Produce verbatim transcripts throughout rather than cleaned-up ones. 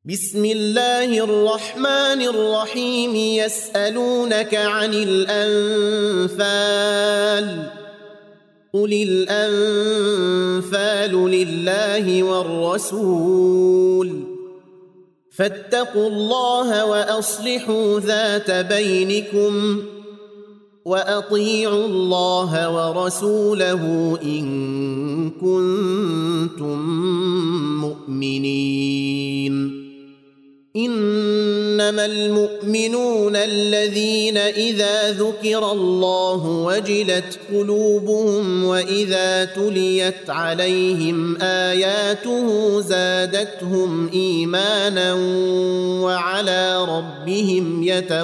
بسم الله الرحمن الرحيم يسألونك عن الأنفال قل الأنفال لله والرسول فاتقوا الله وأصلحوا ذات بينكم وأطيعوا الله ورسوله إن كنتم مؤمنين إنما المؤمنون الذين إذا ذكر الله وجلت قلوبهم وإذا تليت عليهم آياته زادتهم إيمانا وعلى ربهم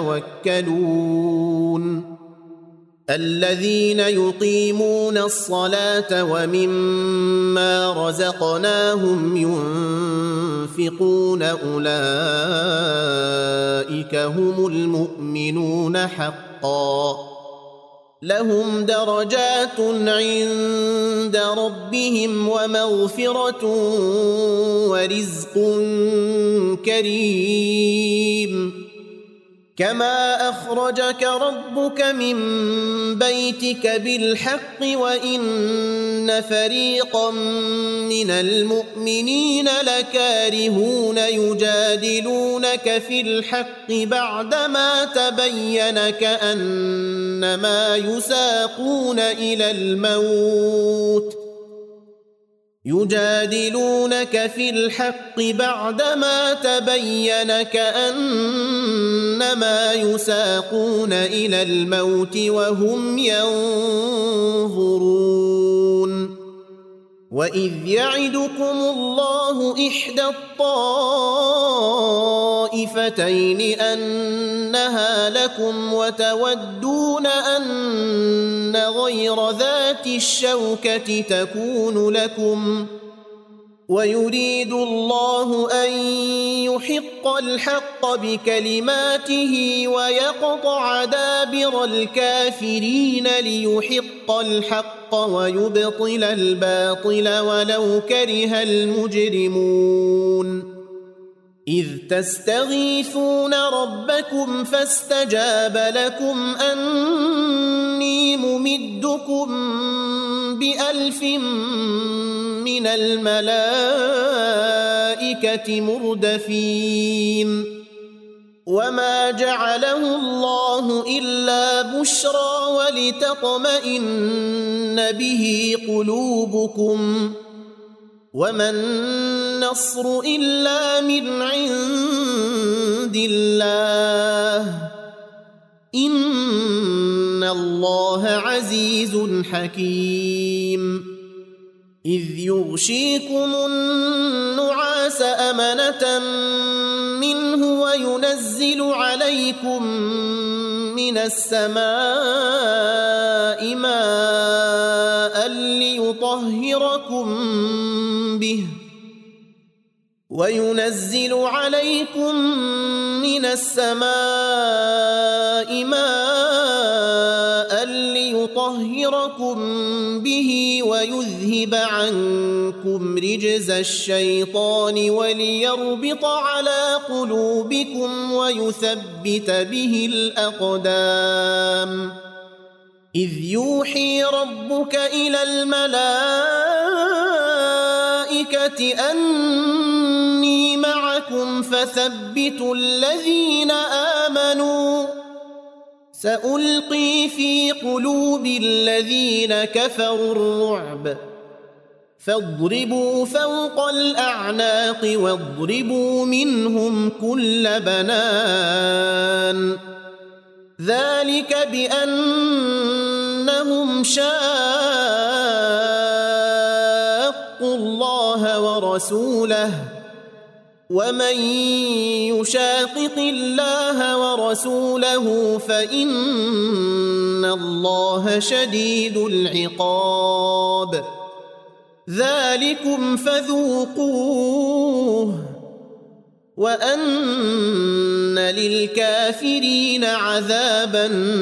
يتوكلون الذين يقيمون الصلاة ومما رزقناهم ينفقون أولئك هم المؤمنون حقا لهم درجات عند ربهم ومغفرة ورزق كريم كما أخرجك ربك من بيتك بالحق وإن فريقا من المؤمنين لكارهون يجادلونك في الحق بعدما تبين كأنما يساقون إلى الموت يجادلونك في الحق بعدما تبين كأنما يساقون إلى الموت وهم ينظرون وإذ يعدكم الله إحدى الطائفتين أنها لكم وتودون أن غير ذات الشوكة تكون لكم ويريد الله أن يحق الحق بكلماته ويقطع دابر الكافرين ليحق الحق ويبطل الباطل ولو كره المجرمون إذ تستغيثون ربكم فاستجاب لكم أني ممدكم بألف من الملائكة مردفين وما جعله الله إلا بشرى ولتطمئن به قلوبكم وما النصر إلا من عند الله إن الله عزيز حكيم إذ يغشيكم النعاس أمنة منه وينزل عليكم من السماء ماء ليطهركم به وينزل عليكم من السماء ماء ليطهركم به ويذهب عنكم رجز الشيطان وليربط على قلوبكم ويثبت به الأقدام إذ يوحي ربك إلى الملائكة أني معكم فثبتوا الذين آمنوا سألقي في قلوب الذين كفروا الرعب فاضربوا فوق الأعناق واضربوا منهم كل بنان ذلك بأنهم شاقوا الله ورسوله ومن يشاقق الله ورسوله فإن الله شديد العقاب ذلكم فذوقوه وأن للكافرين عذاب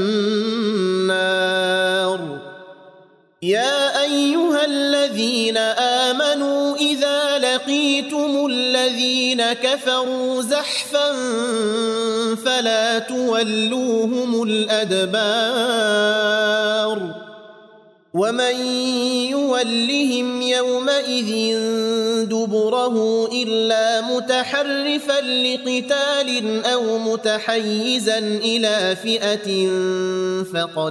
النار يا أيها الذين آمنوا إذا لقيتم الذين كفروا زحفا فلا تولوهم الأدبار ومن يولهم يومئذ دبره إلا متحرفا لقتال أو متحيزا إلى فئة فقد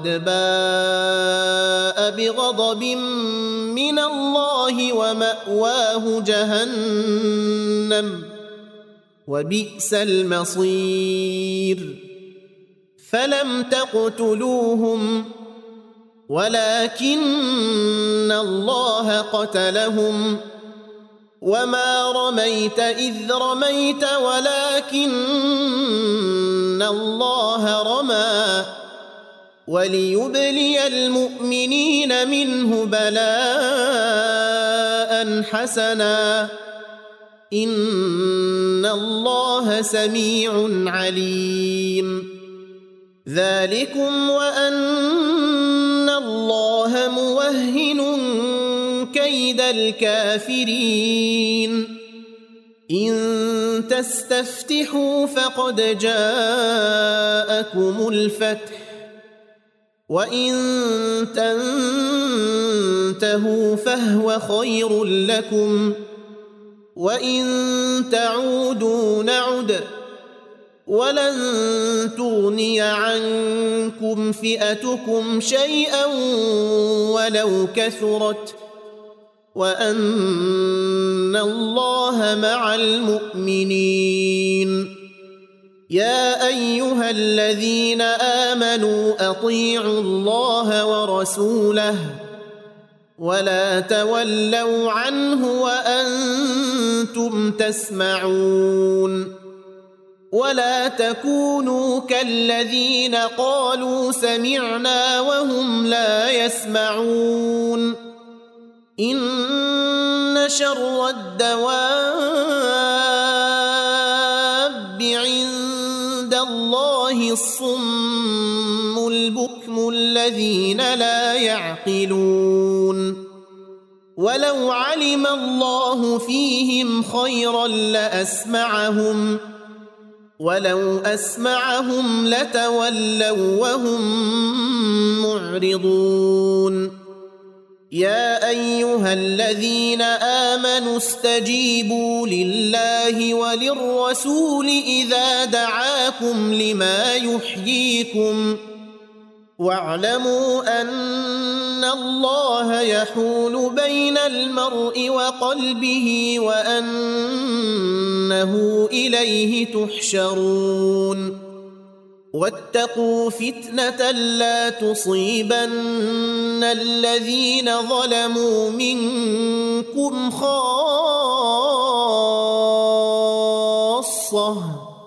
باء بغضب من الله ومأواه جهنم وبئس المصير فلم تقتلوهم ولكن الله قتلهم وما رميت إذ رميت ولكن الله رمى وليبلي المؤمنين منه بلاء حسنا إن الله سميع عليم ذلكم وأن الله موهن كيد الكافرين إن تستفتحوا فقد جاءكم الفتح وإن تنتهوا فهو خير لكم وإن تعودوا نعد ولن تغني عنكم فئتكم شيئا ولو كثرت وأن الله مع المؤمنين يا أيها الذين آمنوا أطيعوا الله ورسوله ولا تولوا عنه وأنتم تسمعون ولا تكونوا كالذين قالوا سمعنا وهم لا يسمعون إن شر الدواب عند الله الصم البكم الذين لا يعقلون ولو علم الله فيهم خيرا لأسمعهم ولو أسمعهم لتولوا وهم معرضون يا أيها الذين آمنوا استجيبوا لله وللرسول إذا دعاكم لما يحييكم واعلموا أن الله يحول بين المرء وقلبه وأنه إليه تحشرون واتقوا فتنة لا تصيبن الذين ظلموا منكم خاصة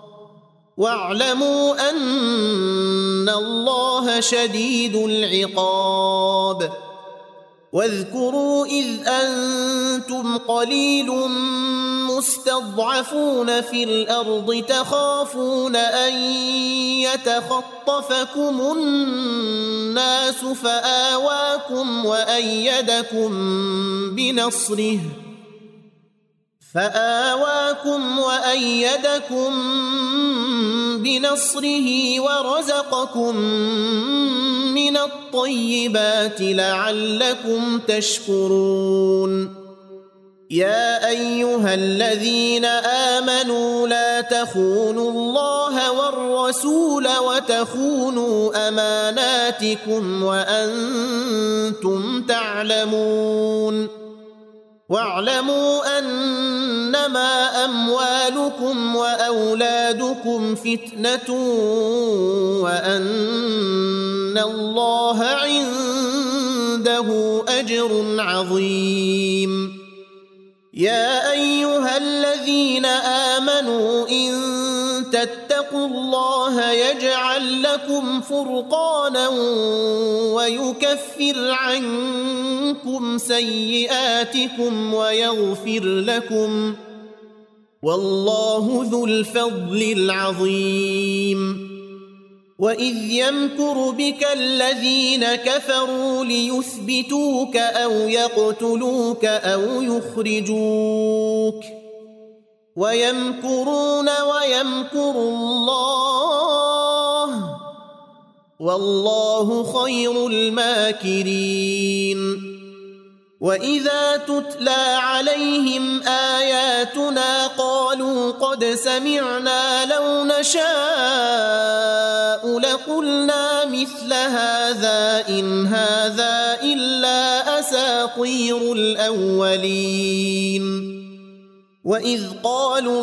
واعلموا أن الله شديد العقاب واذكروا إذ أنتم قليل مستضعفون في الأرض تخافون أن يتخطفكم الناس فآواكم وأيدكم بنصره فآواكم وأيدكم بنصره ورزقكم من الطيبات لعلكم تشكرون يا أيها الذين آمنوا لا تخونوا الله والرسول وتخونوا أماناتكم وأنتم تعلمون واعلموا أنما أموالكم وأولادكم فتنة وأن الله عنده أجر عظيم يا أيها الذين آمنوا إن تتقوا الله يجعل لكم فرقانا ويكفر عنكم سيئاتكم ويغفر لكم والله ذو الفضل العظيم وإذ يمكر بك الذين كفروا ليثبتوك أو يقتلوك أو يخرجوك ويمكرون ويمكر الله والله خير الماكرين وإذا تتلى عليهم آياتنا قالوا قد سمعنا لو نشاء لقلنا مثل هذا إن هذا إلا أساطير الأولين وإذ قالوا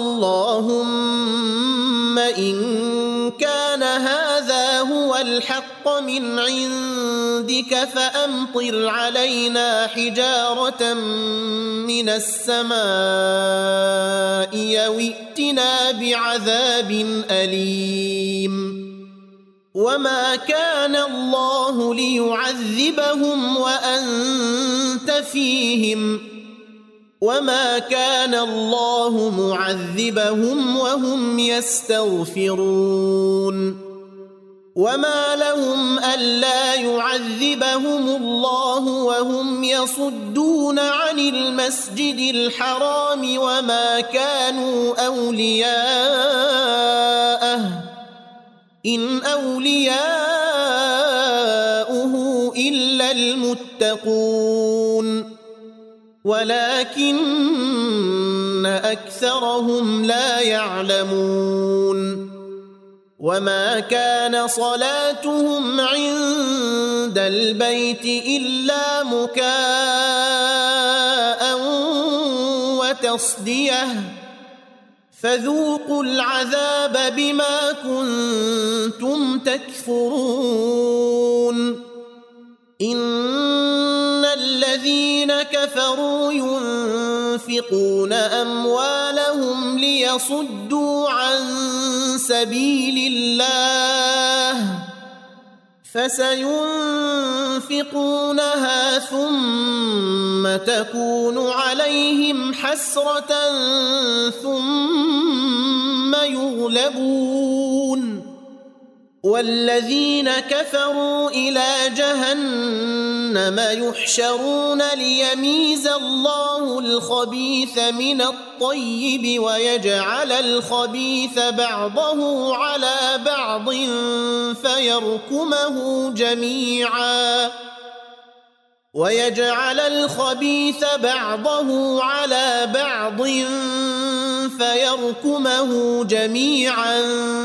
اللهم إن كان هذا هو الحق من عندك فأمطر علينا حجارة من السماء أو ائتنا بعذاب أليم وما كان الله ليعذبهم وأنت فيهم وما كان الله معذبهم وهم يستغفرون وما لهم ألا يعذبهم الله وهم يصدون عن المسجد الحرام وما كانوا أولياءه إن أولياؤه إلا المتقون ولكن أكثرهم لا يعلمون وما كان صلاتهم عند البيت إلا مكاء وتصدية فذوقوا العذاب بما كنتم تكفرون إن الذين كفروا ينفقون أموالهم ليصدوا عن سبيل الله فسينفقونها ثم تكون عليهم حسرة ثم يغلبون والذين كفروا إلى جهنم يحشرون ليميز الله الخبيث من الطيب ويجعل الخبيث بعضه على بعض فيركمه جميعا ويجعل الخبيث بعضه على بعض فيركمه جميعا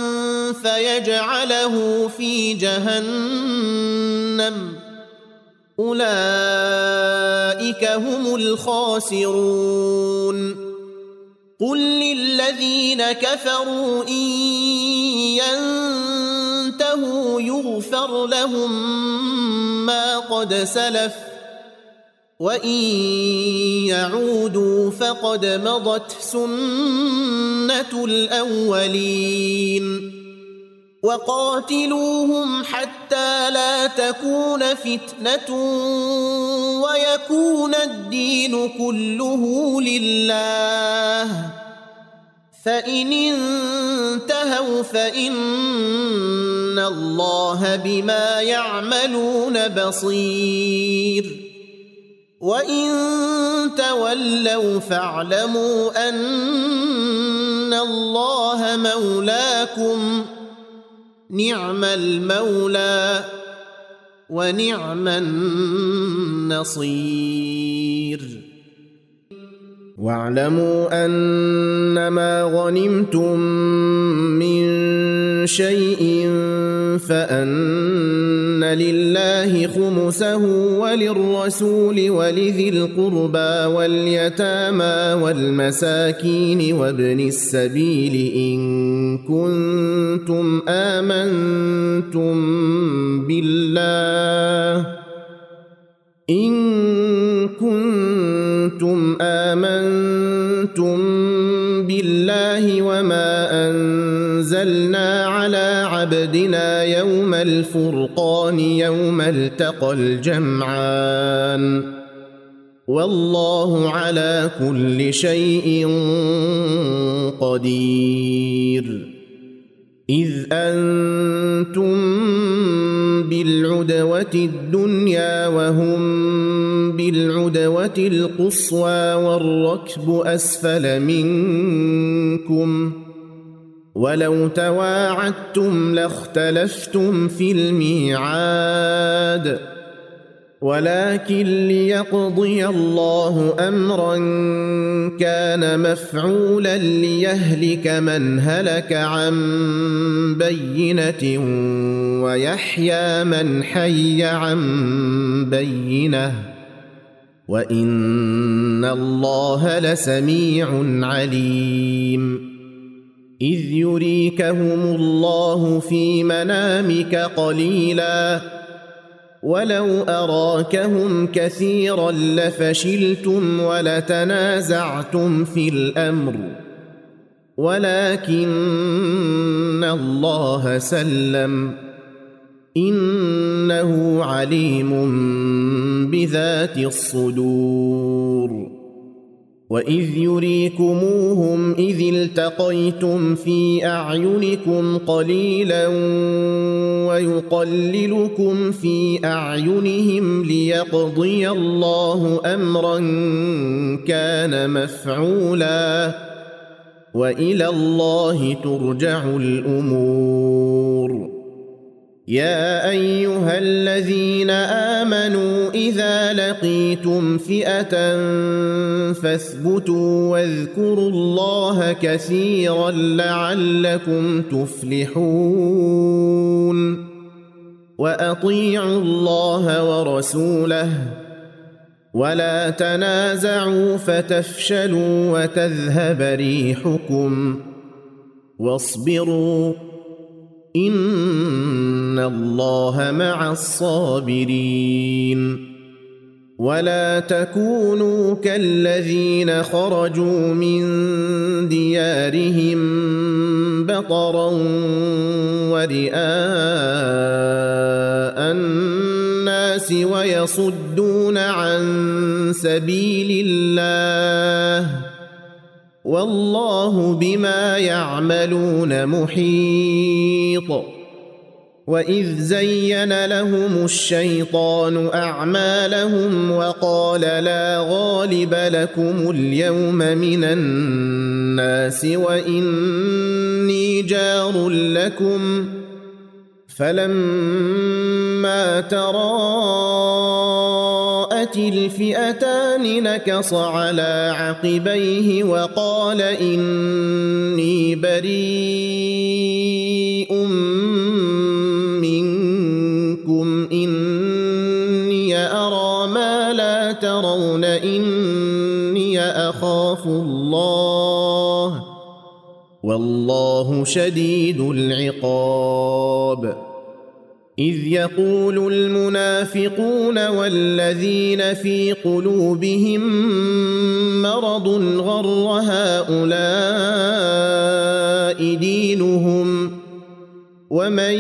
فيجعله في جهنم أولئك هم الخاسرون قل للذين كفروا إن ينتهوا يغفر لهم ما قد سلف وإن يعودوا فقد مضت سنة الأولين وقاتلوهم حتى لا تكون فتنة ويكون الدين كله لله فإن انتهوا فإن الله بما يعملون بصير وإن تولوا فاعلموا أن الله مولاكم نعم المولى ونعم النصير واعلموا أنما غنمتم من شيء فأن لله خمسه وللرسول ولذي القربى واليتامى والمساكين وابن السبيل إن كنتم آمنتم بالله إن كنتم آمنتم بالله وما أنزلنا على عبدنا يوم الفرقان يوم التقى الجمعان والله على كل شيء قدير إذ أنتم بالعدوة الدنيا وهم بالعدوة القصوى والركب أسفل منكم ولو تواعدتم لاختلفتم في الميعاد ولكن ليقضي الله أمرا كان مفعولا ليهلك من هلك عن بينة ويحيى من حي عن بينة وإن الله لسميع عليم إذ يريكهم الله في منامك قليلا ولو أراكهم كثيرا لفشلتم ولتنازعتم في الأمر ولكن الله سلم إنه عليم بذات الصدور وإذ يريكموهم إذ التقيتم في أعينكم قليلا ويقللكم في أعينهم ليقضي الله أمرا كان مفعولا وإلى الله ترجع الأمور يا أيها الذين آمنوا إذا لقيتم فئة فاثبتوا واذكروا الله كثيرا لعلكم تفلحون وأطيعوا الله ورسوله ولا تنازعوا فتفشلوا وتذهب ريحكم واصبروا إن الله مع الصابرين ولا تكونوا كالذين خرجوا من ديارهم بطرا ورئاء الناس ويصدون عن سبيل الله والله بما يعملون محيط وإذ زين لهم الشيطان أعمالهم وقال لا غالب لكم اليوم من الناس وإني جار لكم فلما تراءت الفئتان نكص على عقبيه وقال إني بريء منكم إني أرى ما لا ترون إني أخاف الله والله شديد العقاب إذ يقول المنافقون والذين في قلوبهم مرض غر هؤلاء دينهم ومن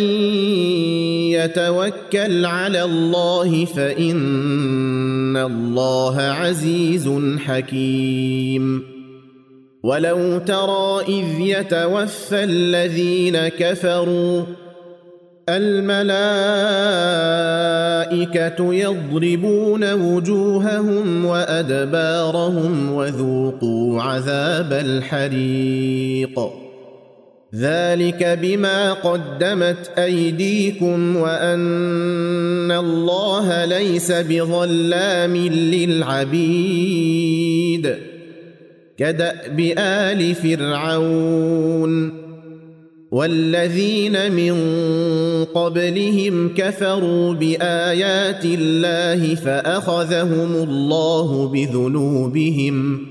يتوكل على الله فإن الله عزيز حكيم ولو ترى إذ يتوفى الذين كفروا الملائكة يضربون وجوههم وأدبارهم وذوقوا عذاب الحريق ذلك بما قدمت أيديكم وأن الله ليس بظلام للعبيد كدأب آل فرعون والذين من قبلهم كفروا بآيات الله فأخذهم الله بذنوبهم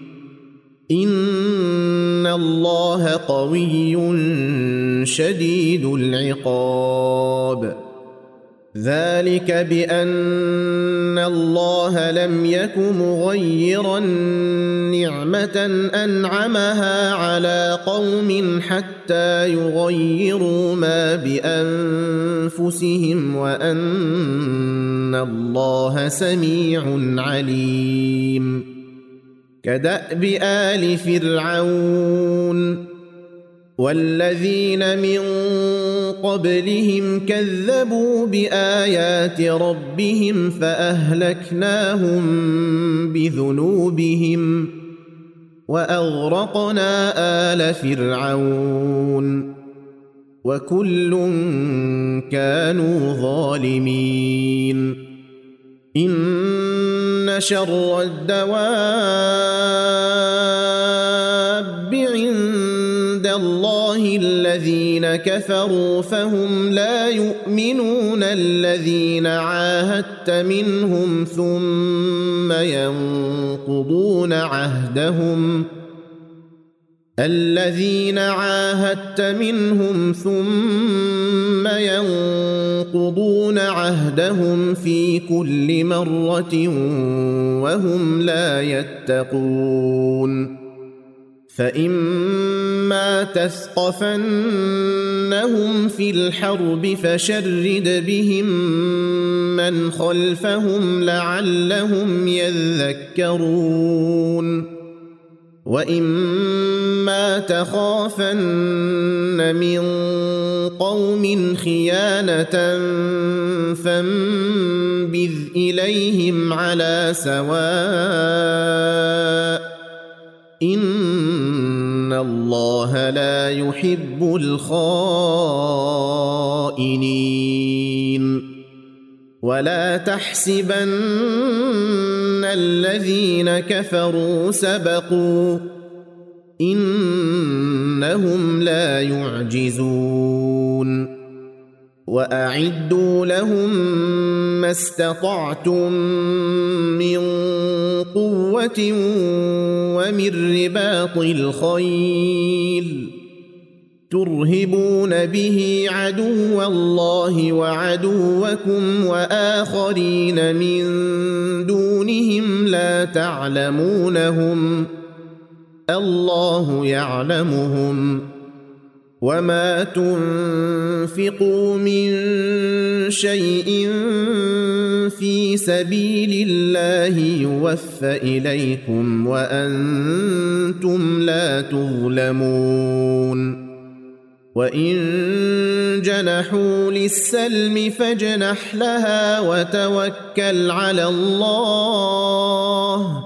إن الله قوي شديد العقاب ذلك بأن الله لم يك مغيرا نعمة أنعمها على قوم حتى يغيروا ما بأنفسهم وأن الله سميع عليم كدأب آل فرعون والذين من قبلهم كذبوا بآيات ربهم فأهلكناهم بذنوبهم وأغرقنا آل فرعون وكل كانوا ظالمين إن شر الدواب عند الله الذين كفروا فهم لا يؤمنون الذين عاهدت منهم ثم ينقضون عهدهم الذين عاهدت منهم ثم ينقضون عهدهم في كل مرة وهم لا يتقون فإما تثقفنهم في الحرب فشرد بهم من خلفهم لعلهم يذكرون وإما تخافن من قوم خيانة فانبذ إليهم على سواء إن الله لا يحب الخائنين ولا تحسبن الذين كفروا سبقوا إنهم لا يعجزون وأعدوا لهم ما استطعتم من قوة ومن رباط الخيل ترهبون به عدو الله وعدوكم وآخرين من دونهم لا تعلمونهم الله يعلمهم وما تنفقوا من شيء في سبيل الله يوفى إليكم وأنتم لا تظلمون وإن جنحوا للسلم فاجنح لها وتوكل على الله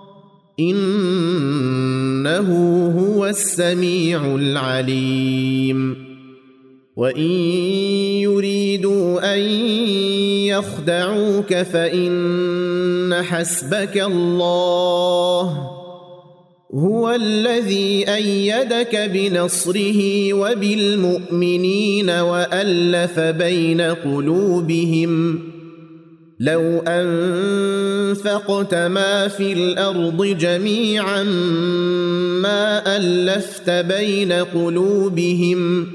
إنه هو السميع العليم وإن يريدوا أن يخدعوك فإن حسبك الله هو الذي أيدك بنصره وبالمؤمنين وألف بين قلوبهم لو أنفقت ما في الأرض جميعا ما ألفت بين قلوبهم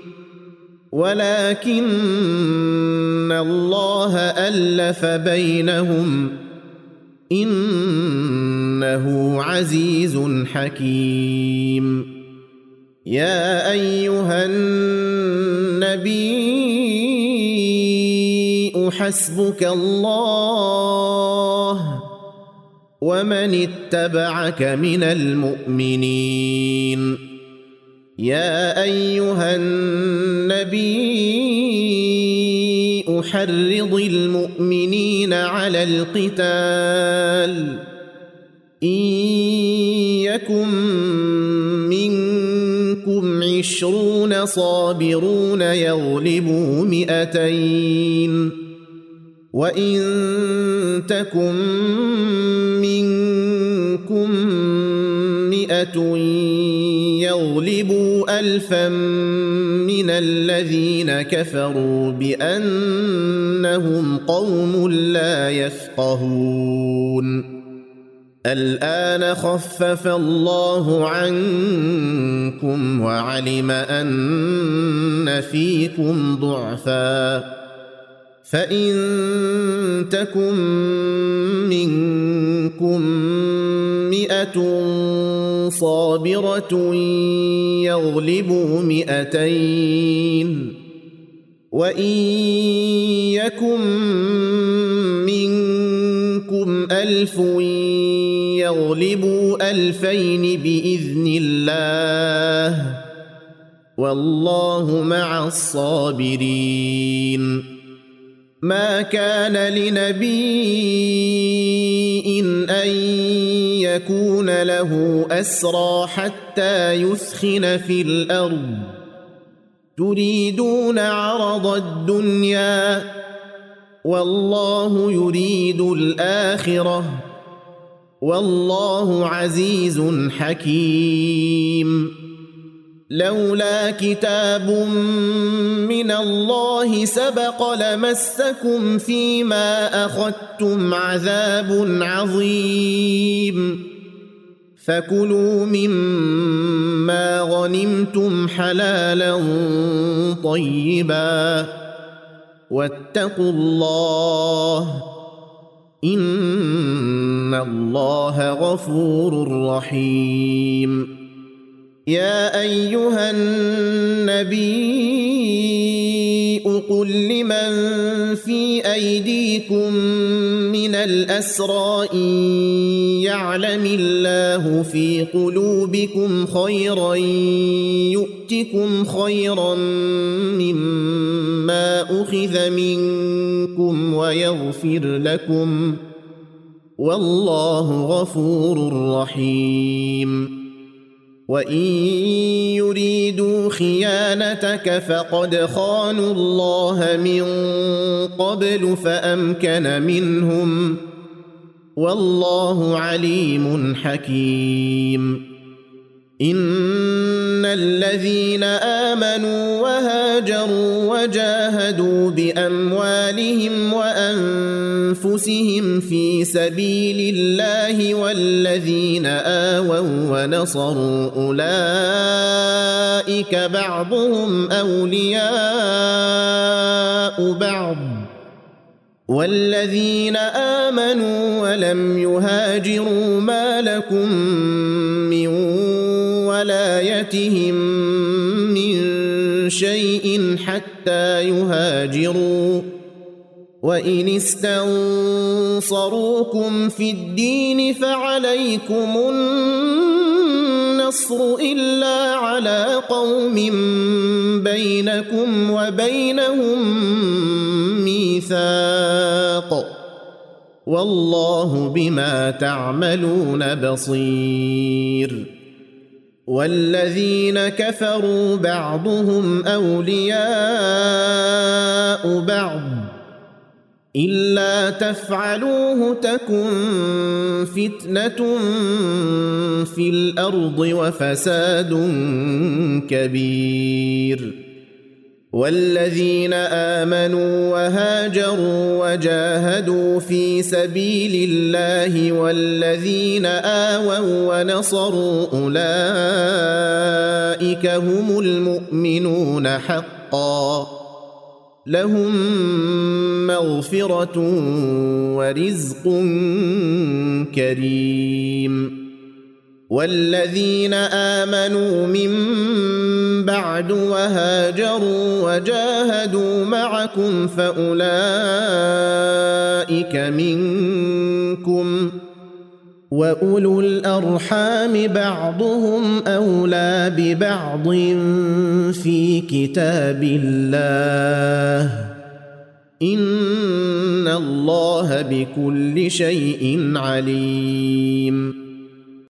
ولكن الله ألف بينهم إنه عزيز حكيم يا أيها النبي حسبك الله ومن اتبعك من المؤمنين يا أيها النبي حرض المؤمنين على القتال إن يكن منكم عشرون صابرون يغلبوا مئتين وإن تكن منكم مئة يغلبوا ألفا من الذين كفروا بأنهم قوم لا يفقهون الآن خفف الله عنكم وعلم أن فيكم ضعفا فإن تكن منكم مئة صابرة يغلبوا مئتين وإن يكن منكم ألف يغلبوا ألفين بإذن الله والله مع الصابرين. ما كان لنبي أن يكون له أسرى حتى يثخن في الأرض تريدون عرض الدنيا والله يريد الآخرة والله عزيز حكيم. لولا كتاب من الله سبق لمسكم فيما أخذتم عذاب عظيم. فكلوا مما غنمتم حلالا طيبا واتقوا الله إن الله غفور رحيم. يا أيها النبي قل لمن في أيديكم من الأسرى إن يعلم الله في قلوبكم خيرا يؤتكم خيرا مما أخذ منكم ويغفر لكم والله غفور رحيم. وإن يريدوا خيانتك فقد خانوا الله من قبل فأمكن منهم والله عليم حكيم. إن الذين آمنوا وهاجروا وجاهدوا بأموالهم وأنفسهم في سبيل الله والذين آووا ونصروا أولئك بعضهم أولياء بعض والذين آمنوا ولم يهاجروا ما لكم من ولايتهم من شيء حتى يهاجروا وإن استنصروكم في الدين فعليكم النصر إلا على قوم بينكم وبينهم ميثاق والله بما تعملون بصير. والذين كفروا بعضهم أولياء بعض إلا تفعلوه تكن فتنة في الأرض وفساد كبير. والذين آمنوا وهاجروا وجاهدوا في سبيل الله والذين آووا ونصروا أولئك هم المؤمنون حقا لهم مغفرة ورزق كريم. والذين آمنوا من بعد وهاجروا وجاهدوا معكم فأولئك منكم وأولو الأرحام بعضهم أولى ببعض في كتاب الله إن الله بكل شيء عليم.